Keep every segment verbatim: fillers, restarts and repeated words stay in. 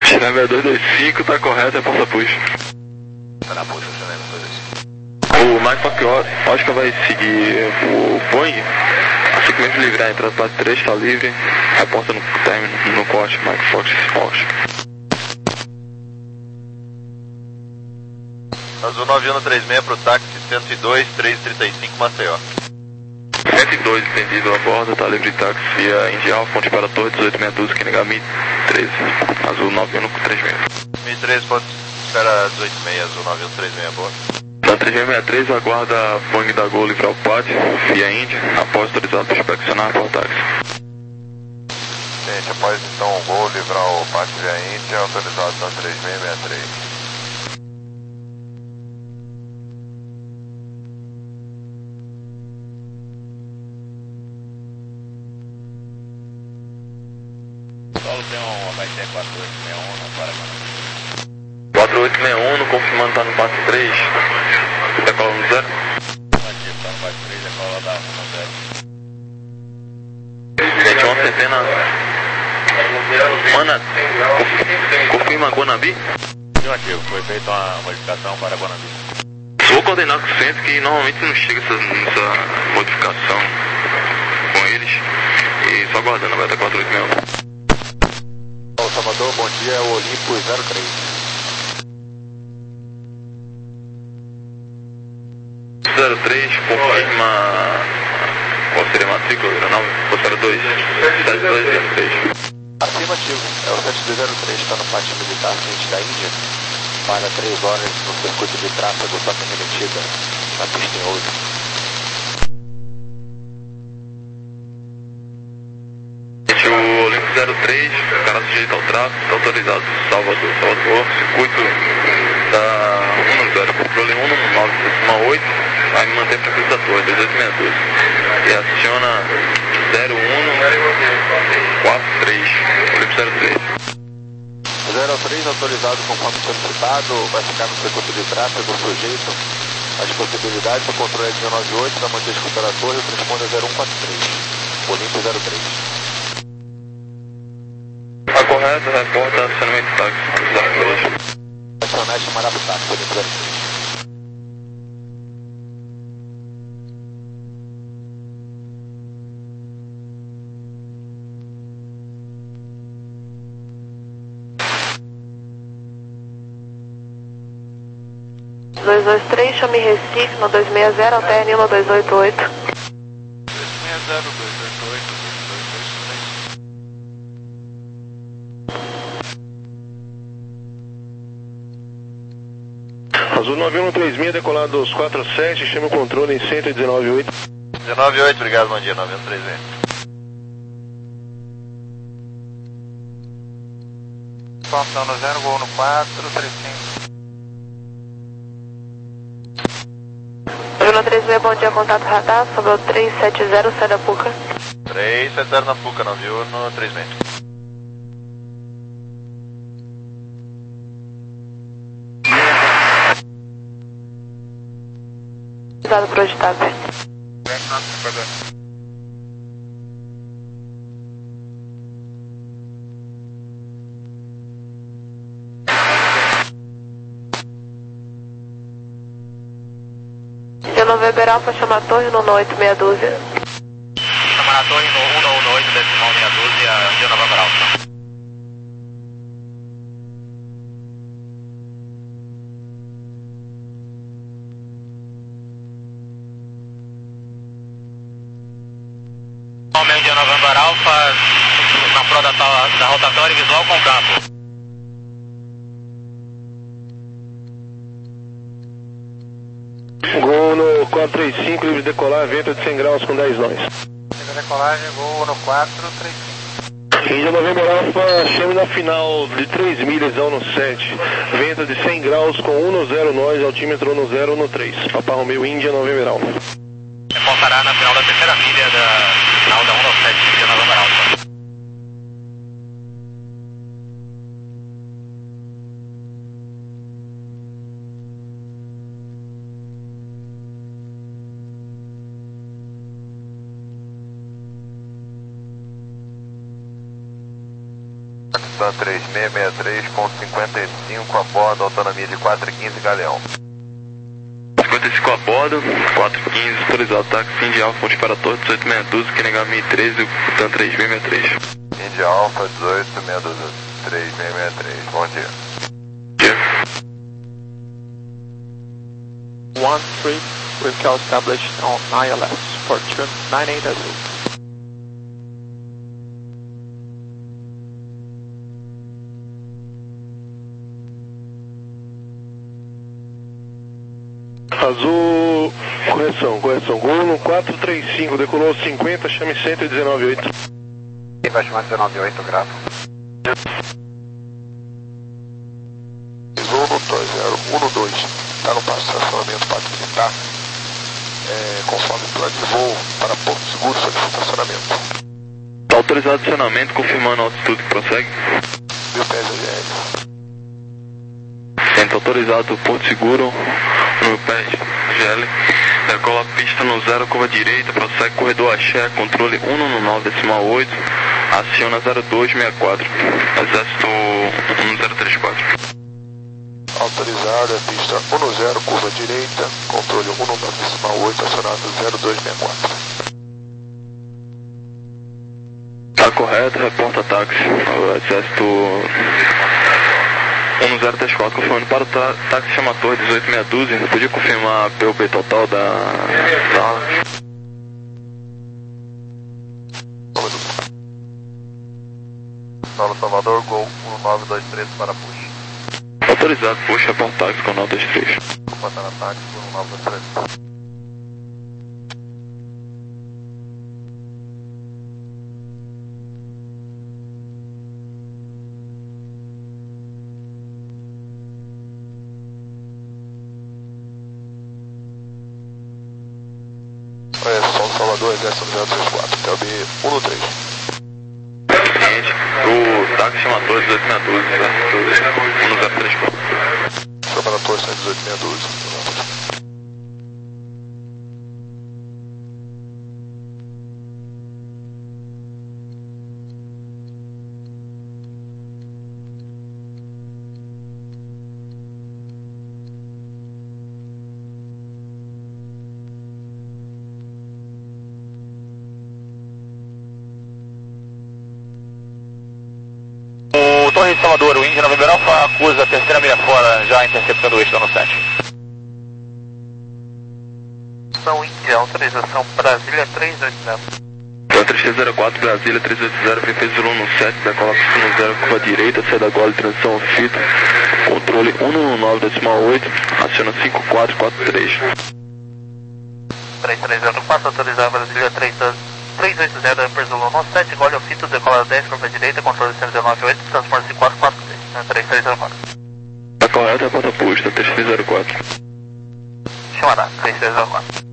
Chinêmia dois dois cinco, tá correto, é Força Push. Tá na puxa, Chinêmia dois dois cinco. O Mike Fox Oscar vai seguir o Boeing. Assim que mesmo livre a entrada para três, tá livre. Reporta no término, no corte, Mike Fox Oscar. Azul nove um três seis pro táxi cento e dois, trezentos e trinta e cinco, Maceió. cento e dois, entendido a bordo, tá livre de táxi via Indy Alpha, ponte para a torre, dezoito sessenta e dois, Kenegami treze. Azul nove um três seis. mil e treze, pode esperar dezoito e meia, Azul nove um três seis a bordo. Na três seis seis três, aguarda Boeing da Gol livrar o pátio, via Indy, após autorizado para inspeccionar para o táxi. Gente, após então o Gol livrar o pátio via Indy, autorizado na três seis seis três. Solo tem um H T quatro oito seis um na Paraguaná. quatro oito seis um, confirmando tá no passo três. Decola no zero. Ativo, tá no passo três, decola da um zero. vinte e um, centena. Mana, confirma Guanabi? Ativo, foi feita uma modificação para Guanabi. Vou coordenar com o centro que normalmente não chega essa, essa modificação com eles. E só aguardando a beta quatro oito seis um. Ô Salvador, bom dia, é o Olympus zero três. zero três, confirma qual seria a matrícula, zero nove, ou zero dois, sete dois zero três. Afirmativo, é o sete dois zero três, está no pátio militar ciente da Índia. Para três horas no circuito de tráfego, toca remetida na pista em ouro. O Olympus zero três, cara sujeito ao tráfego, está autorizado Salvador, Salvador, circuito da um zero, controle um nove sete oito, vai me manter para a frente da torre, dezoito sessenta e dois. E aciona zero um quatro três, Olympus zero três. zero três autorizado conforme solicitado, vai ficar no circuito de tráfego sujeito às possibilidades, o controle é dezenove oito, vai manter a escuta da torre, responde a zero um quatro três, Olympus zero três. Tá correto, reporta acionamento de táxi, zero dois. Acionar e chamará pro táxi, Olympus zero três. dois dois três, chame Recife no dois seis zero, alterne no dois oito oito. dois seis zero, dois oito oito, dois dois três. Azul nove um três seis, decolado quatro sete, chama o controle em cento e dezenove oito. dezenove oito, obrigado, bom dia, nove um três seis. Ponto no zero, gol no quatro, três cinco. Júnior três seis, bom dia, contato radar, sobre o três sete zero, sai da Puca. três sete zero na Puca, não viu? No três seis. Cuidado pro Editap. Deno Weber Alfa, chama a torre no oito seis dúzia. Chama na torre no um um oito, decimal meia dúzia, Rio November Alpha. Homem de November Alpha, na prova da, da rotatória visual com campo. Gol no quatro três cinco, livre de decolar, vento de cem graus com dez nós. Decolagem, gol no quatro três cinco. Índia November Alpha, chame na final de três milhas ao no sete, vento de cem graus com um no zero nós, altímetro no zero no três. Papa Romeo Índia November Alpha. Reportará na final da terceira milha da final da um nove sete, Rio November Alpha. TAM três seis seis três ponto cinquenta e cinco a bordo, autonomia de quatro e quinze, Galeão. cinquenta e cinco a bordo, quatro e quinze, autorizado táxi, Indy Alfa, ponte para a torre, dezoito seis dois, que negar mil e treze, TAM três seis seis três. Indy Alfa, dezoito seis dois, três seis seis três, bom dia. Dia. One three, we've cal established on I L S, Fortune nine eight Azul. Azul, correção, correção, Gol no quatro três cinco, decolou cinquenta, chame cento e dezenove oito. E vai chamar dezenove oito, gravo. Gol no dois zero um dois, está no passo de estacionamento Pátio Militar, é, conforme plano de voo para Porto Seguro, solicita estacionamento. Está autorizado adicionamento, confirmando a altitude, prossegue. Mil pés A G L. Está autorizado Porto Seguro, no pés G L. Decola a pista no zero, curva direita, prossegue corredor Axé, controle um nove nove decimal oito, aciona zero dois seis quatro, exército um zero três quatro. Autorizado, é pista um zero, curva direita, controle um nove nove decimal oito, acionado zero dois seis quatro. Está correto, reporta táxi, o exército um zero três quatro, confirmando para o táxi chama torre dezoito seis doze, podia confirmar a P U B total da sala? Solo Salvador, Gol um nove dois três para push. Autorizado, puxa, reporta táxi com nove dois três. Opa, tá na táxi, um nove dois três. É, São Salvador, Exército zero três quatro, P O B um três. Cliente, o táxi chama torre dezoito seis doze, exército um zero três quatro. Chama na torre dezoito seis doze. O Torre de Salvador, o Indy November Alpha acusa a terceira milha fora, já interceptando o eixo no sete. São Indy, autorização Brasília três oito zero. Então três zero quatro, Brasília três oito zero, V P zero um no sete, decola pista no zero, curva direita, sai da gola de transição fita, controle um nove nove decimal oito, aciona cinco quatro quatro três. três três zero quatro, autorizado Brasília três oito zero, Upper Zulu no sete, gole ao fito, decola dez, curva direita, controle cento e dezenove oito, transporte quatro quatro três, três três zero quatro. Está correto, reporta posta, três três zero quatro. Chamará, três três zero quatro.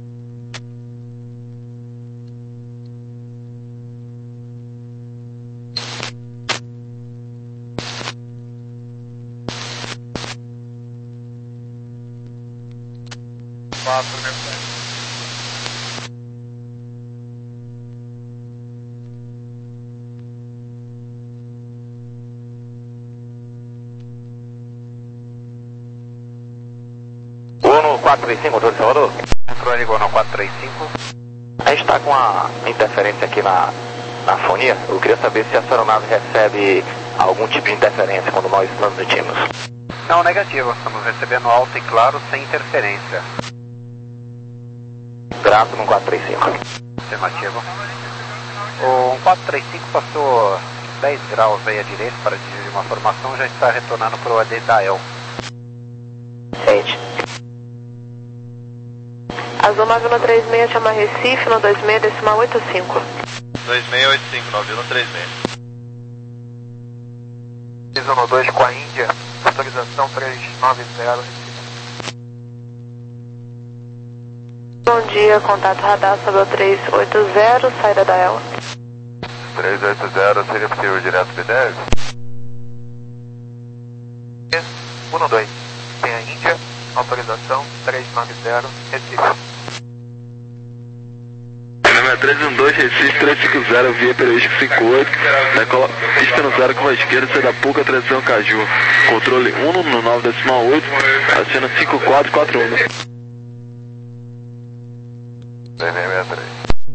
quatro, né? Gol quatro três cinco, Torre de Salvador. Controle Gol no quatro três cinco. A gente está com uma interferência aqui na, na fonia. Eu queria saber se essa aeronave recebe algum tipo de interferência quando nós transmitimos. Não, negativo. Estamos recebendo alto e claro, sem interferência. Grato no quatro três cinco. Afirmativo. O quatro três cinco passou dez graus aí à direita para dirigir uma formação, já está retornando para o A D da E L. Sente. Azul nove um três seis, chama Recife, no dois seis decimal oito cinco. dois seis oito cinco, nove um três seis. três um dois com a Índia, autorização três nove zero. Bom dia, contato radar sobre o três oito zero, saída da E L. três oito zero, seria possível direto B dez? um dois, tem a Índia, autorização três nove zero, Recife. seis seis um dois, Recife trezentos e cinquenta, via periodística cinquenta e oito, decola pista no zero com a esquerda, sai da Puca, transição Caju. Controle um no nove decimal oito, acena cinco quatro quatro um. três seis seis três.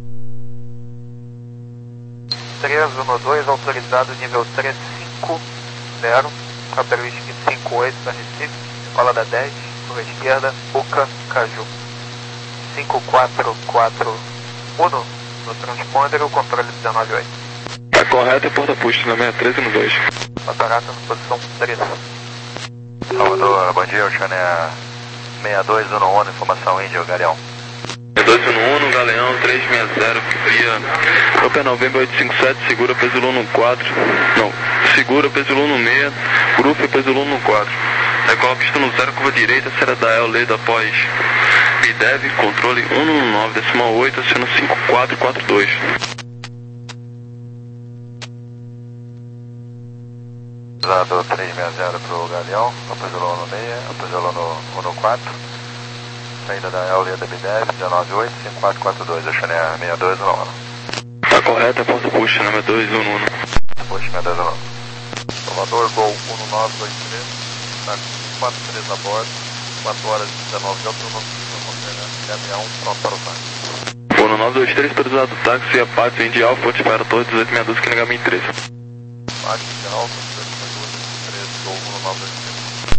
três um dois, autorizado nível trezentos e cinquenta, a periodística cinquenta e oito para Recife, escola da dez, por esquerda, Puca, Caju. cinco quatro quatro um no transponder, o controle dezenove oito. Tá correto, é porta puxa na sessenta e três um dois. Patarata na posição treze. Salvador, bom dia, o Chane é sessenta e dois um um, informação índio, Galeão. sessenta e dois um um, Galeão trezentos e sessenta, via Open November oito cinco sete, segura peso Luno quatro, não, segura peso Luno seis, grupo peso Luno quatro. Decola pista no zero, curva direita, será da El Leda após Bidev, controle um no nove decimal oito, acena cinco quatro quatro dois. Usado trezentos e sessenta para o Galeão, Apozolão no seis, Apozolão no um no quatro, saída da El Leda Bidev, dezenove oito, cinco quatro quatro dois, o Chane é sessenta e dois um um. Tá correto, é porta puxa na sessenta e dois um um. Puxa, sessenta e dois um um. Salvador, Gol um nove dois três, tá quatro três a bordo, quatro horas e dezenove de autonomia, caminhão pronto para o táxi. Uno nove dois três, autorizado táxi, a Pátio Indy Alfa, ponte para Torre dezoito sessenta e dois, que nega três. Pátio Indy Alfa, dezoito sessenta e dois, três, Gol um nove dois três.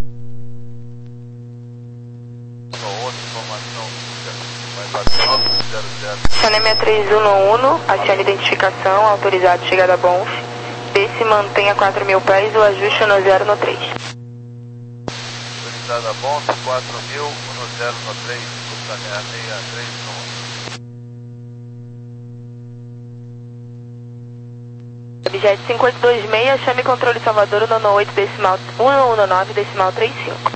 Outra informação, zero zero. Chane sessenta e três um um, acione identificação, autorizado chegada a Bons. B se mantenha quatro mil pés, o ajuste no zero no três. Autorizado a Bons, quatro mil, um zero no três, custa sessenta e três um. Objeto cinco oito dois seis, chame controle Salvador, um oito decimal um um nove decimal trinta e cinco.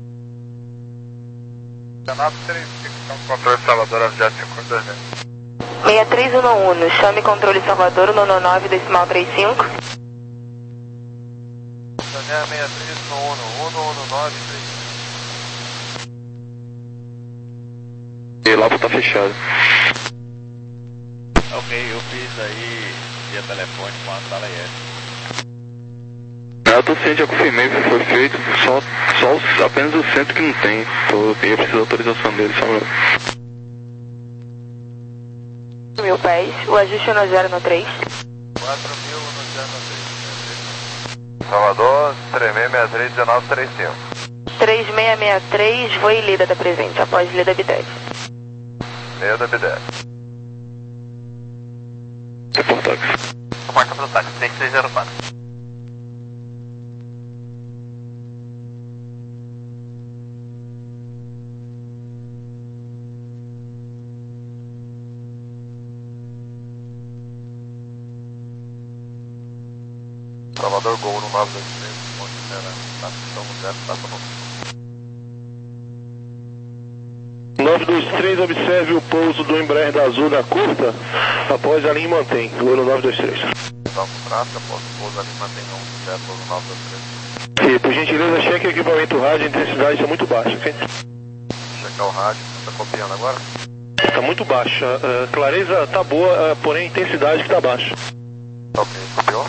dezenove trinta e cinco, controle Salvador, objeto cinco oito dois seis. seis três um um, chame controle Salvador, um nove decimal trinta e cinco. seis três um um, um nove três cinco. E lá tá fechado. Ok, eu fiz aí via telefone com a sala I S. Eu tô ciente, já confirmei que foi feito, só, só os- apenas o centro que não tem. Tô, eu preciso da autorização dele, só Mil pés, o ajuste no zero no três. quatro mil, um zero no três. Salvador, três seis seis três, um nove três cinco. três seis seis três, voo e Lida da presente, após Lida Bidev. Meio da B dez. reportar. Marca para o táxi, três três zero quatro. Salvador, Gol um nove dois três, ponte zero, estação no zero, estação no nove dois três, observe o pouso do Embraer da Azul da curta, após a linha mantém, Golo nove dois três. Então, tráfego, após o pouso ali, mantém um zero, Gol nove dois três. E, por gentileza, cheque o equipamento rádio, a intensidade está muito baixa, ok? Checar o rádio, está copiando agora? Está muito baixa, a clareza está boa, porém a intensidade que está baixa. Ok, copiou?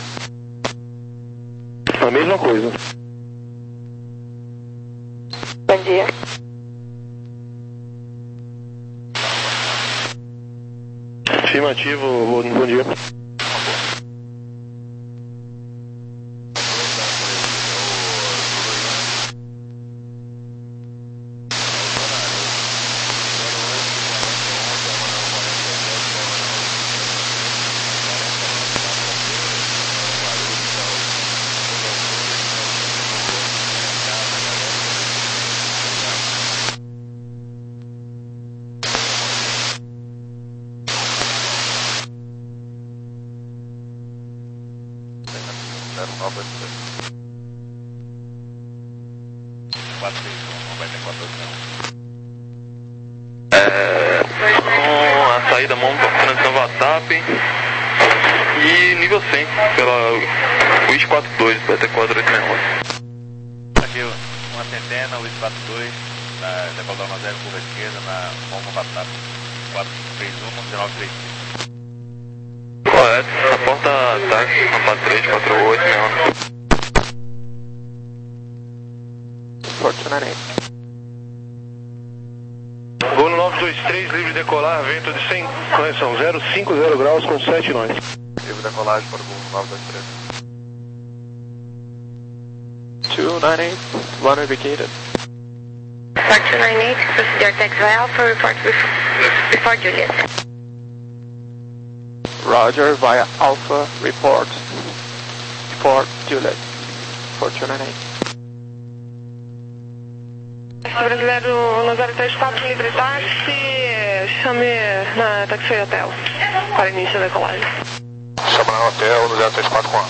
A mesma coisa. Bom dia. Afirmativo, bom, bom dia. zero nove dois três. quatro três um, não vai ter quatro não. É, com a saída mão transição WhatsApp e nível cem pela U I S quarenta e dois, B T quatro oito seis um. Aqui uma centena, U I S quarenta e dois, na decolar uma zero, curva esquerda, na mão WhatsApp. quatro três um, um nove três cinco. correto. Reporta táxi, Alfa três quatro oito, né? Fortuna eight. Voo no nove dois três, livre decolar, vento de cem, correção, zero cinco zero graus com sete nós. Livre decolagem para o voo nove dois três. two nine eight, runway vacated. Fortuna eight, procedure taxi Alpha, report before, before Juliet. Roger, via Alpha, report. Report Juliet. Fortuna eight. Brasileiro no zero três quatro, livre táxi, chame na Taxi Hotel para início da decolagem. Chama no hotel no zero três quatro com A.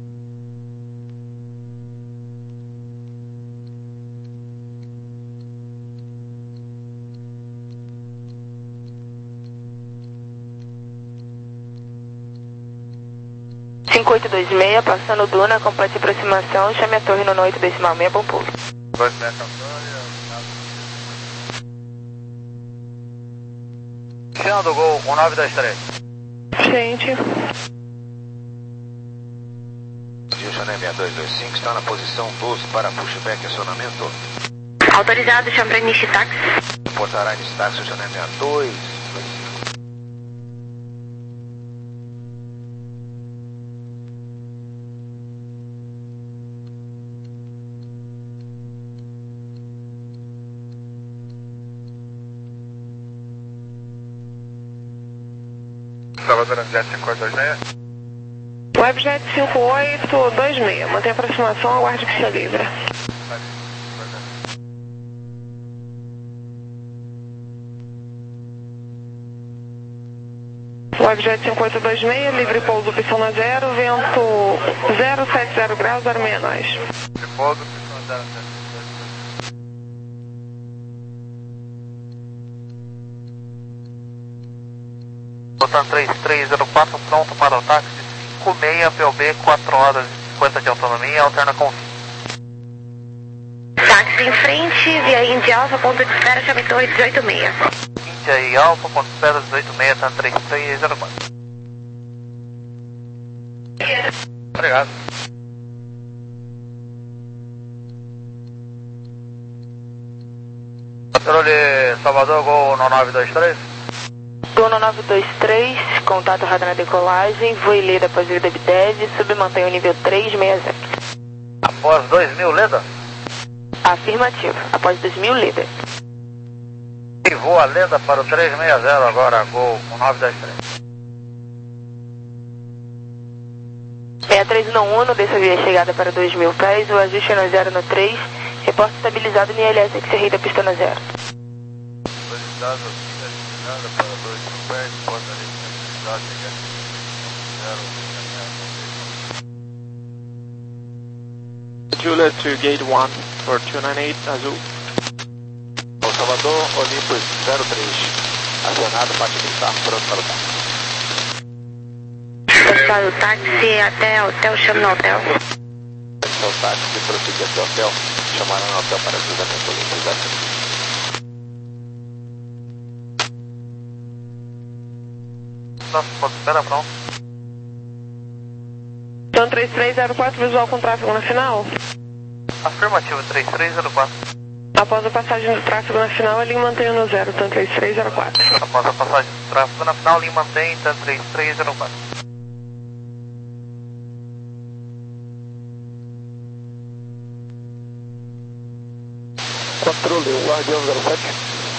cinco oito dois seis, passando Duna, complete aproximação, chame a torre no oito decimal seis, bom pulo. dois seis Campanha. Final do gol, um nove dois três. Gente. Houston seis dois dois cinco está na posição doze para pushback e acionamento. Autorizado, chame para início táxi. Portará início táxi Houston seis dois dois cinco. Salvador Jet cinco oito dois seis. Webjet cinco oito dois seis, mantém aproximação, aguarde pista livre. Webjet cinco oito dois seis, livre pouso, pistão na zero, vento zero sete zero graus, zero seis nós. Livre pouso, pistão zero sete. Botan três três zero quatro, pronto para o táxi cinco seis, P O B, quatro horas e cinquenta de autonomia, alterna com Táxi em frente, via Indy Alpha, ponto de espera, chame torre dezoito seis. India e Alfa, ponto de espera dezoito seis, Tan três três zero quatro. Obrigado. Controle Salvador, Gol no nove dois três. Dono nove dois três, contato radar na decolagem, voo e leda após Leda Bidev, submantém o nível três seis zero. Após dois mil Leda? Afirmativo, após dois mil Leda. E voa Leda para o três seis zero agora, Gol nove dois três. É a três um um, desça via chegada para dois mil pés, o ajuste é no zero no três, reporte estabilizado no I L S X R da pista na zero. Estabilizado, chegada para dois mil pés, porta ali, estabilizado, zero. Juliet to gate one for two nine eight, Azul. O Salvador, Olympus zero três, acionado, parte militar, pronto para o táxi. Passar o táxi até hotel, chame no hotel. Esse é o táxi que prossegue até o hotel, chamará no hotel para cruzamento Olympus zero três. Nossa, pode esperar, pronto. Então três três zero quatro, visual com tráfego na final. Afirmativo, três três zero quatro. Após a passagem do tráfego na final, ele mantém no zero, então três três zero quatro. Após a passagem do tráfego na final, ele mantém, então três três zero quatro. Controle, o Guardião zero sete.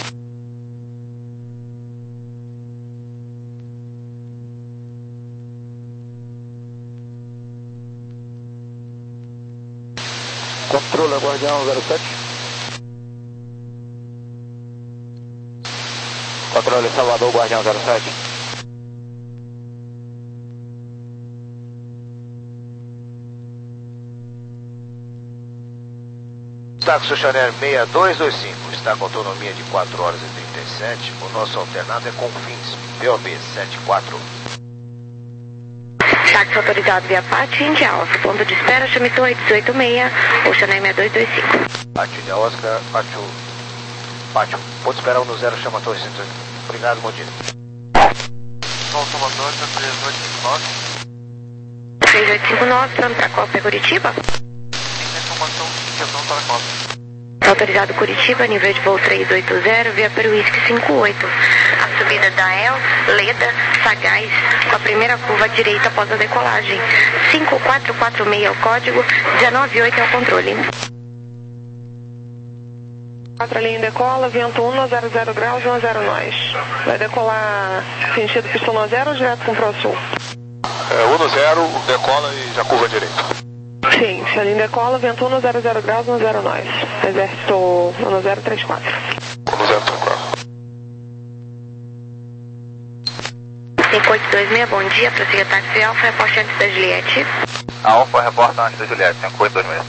Controle, Guardião zero sete. Controle, Salvador, Guardião zero sete. Táxi Chanel seis dois dois cinco, está com autonomia de quatro horas e trinta e sete, o nosso alternado é Confins, P O B sete quatro. Táxi autorizado via Pátio Indy Alpha, ponto de espera, chame torre dezoito seis, ou Chanel seis dois dois cinco. Pátio India Oscar, Pátio, Pátio, pode esperar um no zero, chama a torre cento e oito. Obrigado, bom dia. Paulo Salvador, três oito cinco nove. três oito cinco nove, plano para Copa Curitiba? Sim, informação, questão para Copa. Autorizado Curitiba, nível de voo três oito zero, via para o Whisky cinco oito. A subida da El, Leda, Sagaz, com a primeira curva à direita após a decolagem. cinco quatro quatro seis é o código, dezenove oito é o controle. quatro linha decola, vento um, zero zero graus, um zero nós. Vai decolar sentido pistão zero ou direto com o Pro Sul? É, um zero, decola e já curva à direita. Sim, se a linha decola, vento um, zero zero graus, um zero nós. Exército um zero três quatro. um zero três quatro. cinco oito dois seis, bom dia, prossiga táxi Alfa, reporte antes da Juliette. Alfa, reporta antes da Juliette, cinco oito dois seis.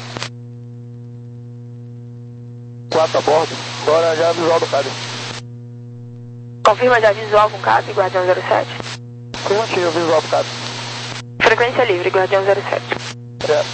quatro a bordo, agora já visual do Cádio. Confirma já visual com Cádio, Guardião zero sete. Confirmativo, visual do Cádio. Frequência livre, Guardião zero sete. É.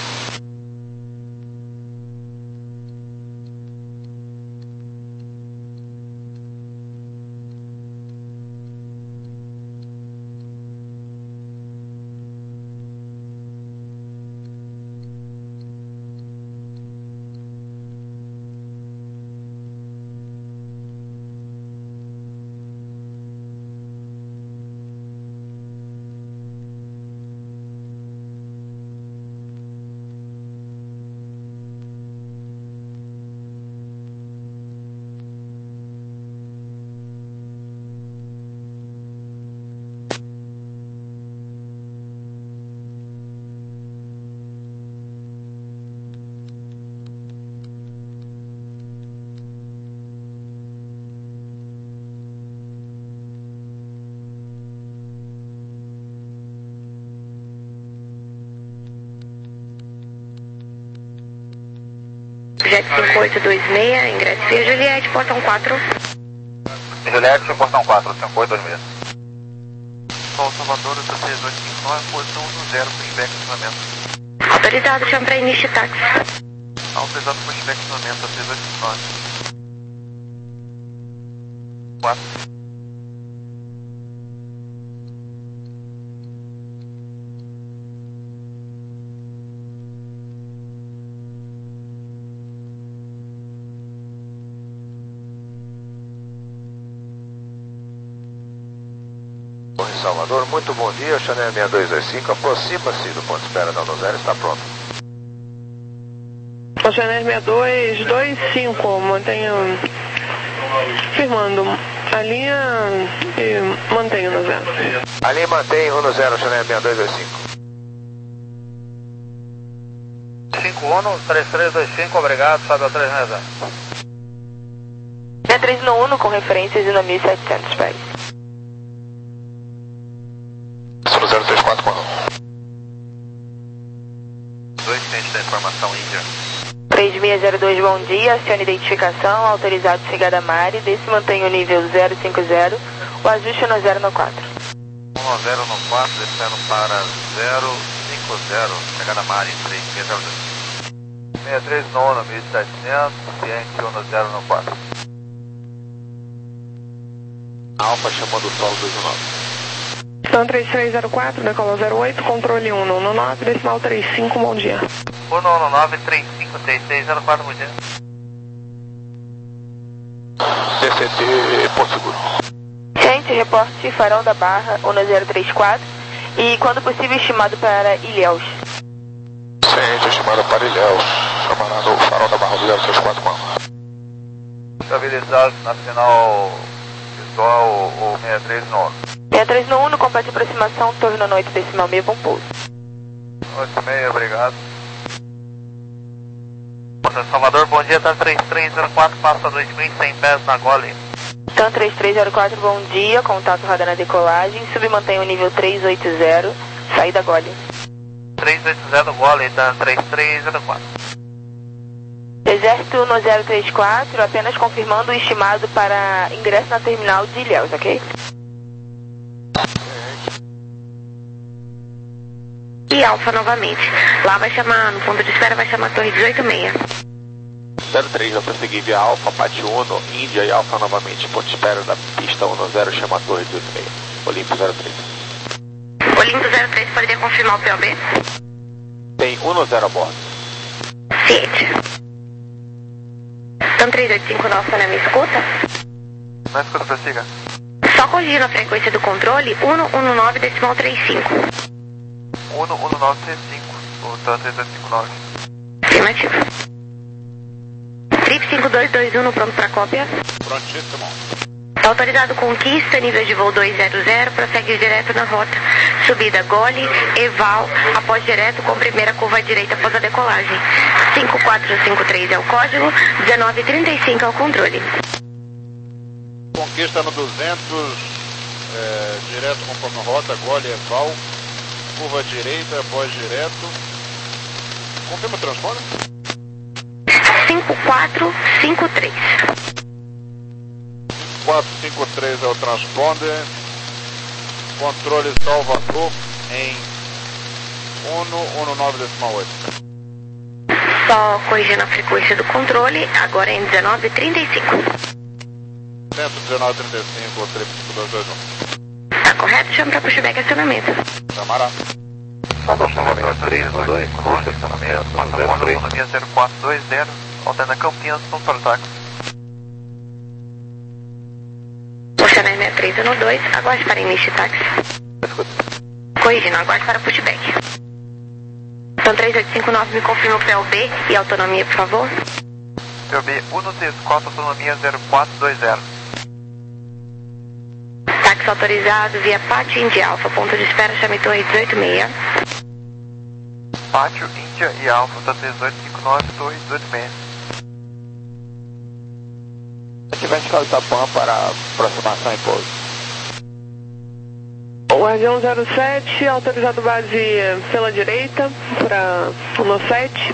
Jet cinco oito dois seis, ingresso via Juliette, portão quatro. Juliette, portão quatro, cinco oito dois seis. Paulo Salvador, três oito cinco nove, posição um zero, pushback acionamento. Autorizado, chama para início de táxi. Autorizado pushback acionamento, três oito cinco nove. quatro. Salvador, muito bom dia, Chanel seis dois dois cinco, aproxima-se do ponto de espera da Nozero, está pronto. Chanel seis dois dois cinco, mantenha firmando a linha e mantenha no zero. A linha mantém um zero, Chanel seis dois dois cinco. cinco um, três três dois cinco, obrigado, sobe ao três zero. seis três um com referências no mil e setecentos pés. zero três quatro quatro. dois cientes da informação Índia. três seis zero dois, bom dia, acione identificação, autorizado chegada Mari, desse mantém o nível zero cinco zero, o ajuste no zero no quatro. um zero no quatro, descendo para zero cinco zero, chegada Mari, três seis zero dois. seis três um, mil e setecentos, ciente um no zero no quatro. Alfa chamando o solo dois nove. Então três três zero quatro, decola zero oito, controle um no nove, decimal três cinco, bom dia. um no nove, três cinco seis seis zero quatro, bom dia. D C T, Porto Seguro. Gente, reporte Farol da Barra, um zero três quatro, e quando possível estimado para Ilhéus. Ciente, estimado para Ilhéus, chamará no Farol da Barra do zero três quatro quatro. Estabilizado na final visual o seis três um. seis três um, no compasso de aproximação, torre no oito decimal meio, bom pouso. oito seis, obrigado. Salvador, bom dia, tá três três zero quatro, passa dois mil e cem pés na Gole. Então três três zero quatro, bom dia, contato radar na decolagem, submantém o nível três oito zero, saída Gole. três oito zero Gole, tá três três zero quatro. Exército no zero três quatro, apenas confirmando o estimado para ingresso na terminal de Ilhéus, ok? E Alfa novamente. Lá vai chamar, no ponto de espera vai chamar a torre dezoito seis. zero três, eu persegui via Alfa, Pati Uno, Índia e Alfa novamente, ponto de espera da pista um zero, chama a torre dezoito seis. Olímpio zero três. Olinto zero três, poderia confirmar o P O B? Tem um no zero a bordo. Ciente. Então três oito cinco nove, tá na minha escuta? Na escuta, prossiga. Só corrigindo a frequência do controle, um um nove decimal trinta e cinco. um um nove três cinco, voltando três oito cinco nove. Afirmativo. Trip cinco dois dois um, pronto para cópia. Prontíssimo. Está autorizado Conquista, nível de voo dois zero zero, prossegue direto na rota. Subida Gole, Eval, após direto com primeira curva à direita após a decolagem. cinco quatro cinco três é o código, dezenove trinta e cinco é o controle. Conquista no duzentos, é, direto conforme rota, Gole, Eval, curva direita, após direto. Confirma o transponder? cinco quatro cinco três. quatro cinco três é o transponder. Controle Salvador em um um nove decimal oito. Só corrigindo a frequência do controle, agora é em dezenove trinta e cinco. Centro dezenove trinta e cinco, trip cinco dois dois um. Tá correto? Chama para pushback acionamento. Chamará. Salvador três um dois, curso estacionamento, autonomia zero quatro dois zero, alterna Campinas, São Paulo Táxi. Oceanar seis três um dois, aguarde para início táxi. Corrigindo, aguarde para pushback. Então três oito cinco nove, me confirma o P O B e autonomia, por favor. P O B um três quatro, autonomia zero quatro dois zero. Táxi autorizado via Pátio Índia Alfa, ponto de espera, chame Torre dezoito seis. Pátio Índia e Alfa, tá três oito cinco nove, Torre dezoito seis. Ativante escala Itapã para aproximação e pouso. Guardião zero sete, autorizado base pela direita para um sete,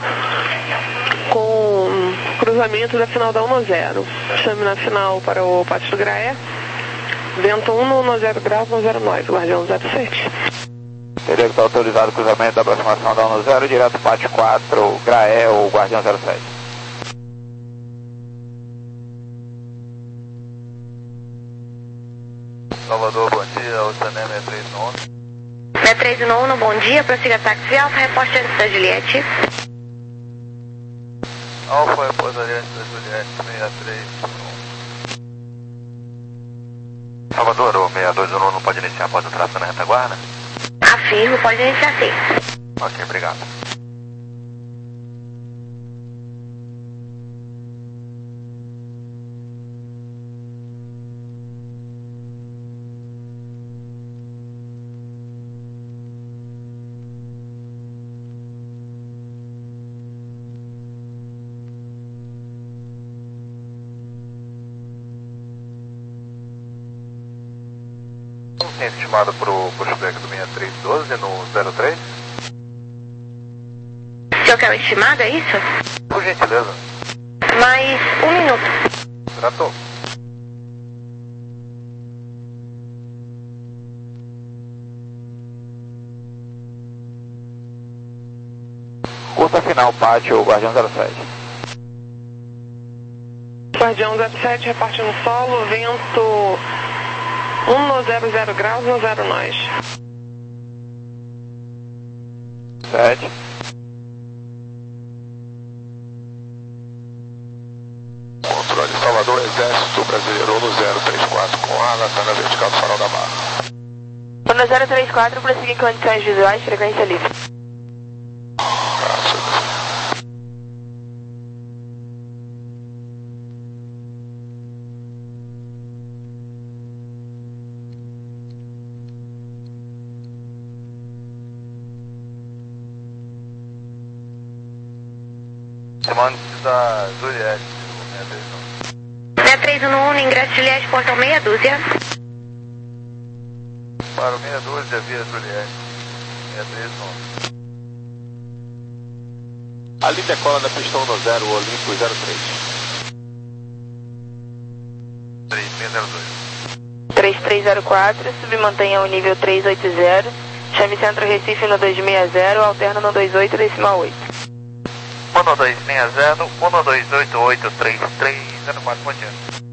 com cruzamento da final da um zero. Chame na final para o Pátio do Graé. Vento um zero graus, um zero nove, Guardião zero sete. Teria que estar autorizado o cruzamento da aproximação da um zero, direto Pátio quatro, Graé ou Guardião zero sete. Salvador, bom dia, Oceanar seis três um um. seis três um um, bom dia, prossiga táxi Alfa, reposte antes da Juliette. Alfa, repousaria antes da Juliette, seis três um. Salvador, o seis dois um não pode iniciar após o tráfego na retaguarda? Afirmo, pode iniciar sim. Ok, obrigado. Tem estimado para o pushback do seis três um dois no zero três? O senhor quer uma estimada, é isso? Por gentileza. Mais um minuto. Tratou. Curta final, Pátio, Guardião zero sete. Guardião zero sete, reparte no solo, vento um zero zero graus, um zero nós. sete. Controle Salvador, Exército Brasileiro um zero três quatro, com água, tá na vertical do farol da barra. um zero três quatro, prossiga em condições visuais, frequência livre. Chamando da Juliette, seis três um um, ingresso Juliette, portão meia dúzia. para o meia dúzia via Juliette, seis três um. Ali decola da pista um zero, Olimpo zero três. três seis zero dois. três três zero quatro, submantenha o nível três oito zero, chame Centro Recife no dois seis zero, alterna no dois oito decimal oito. um dois seis zero, um dois oito oito três três zero quatro, bom dia.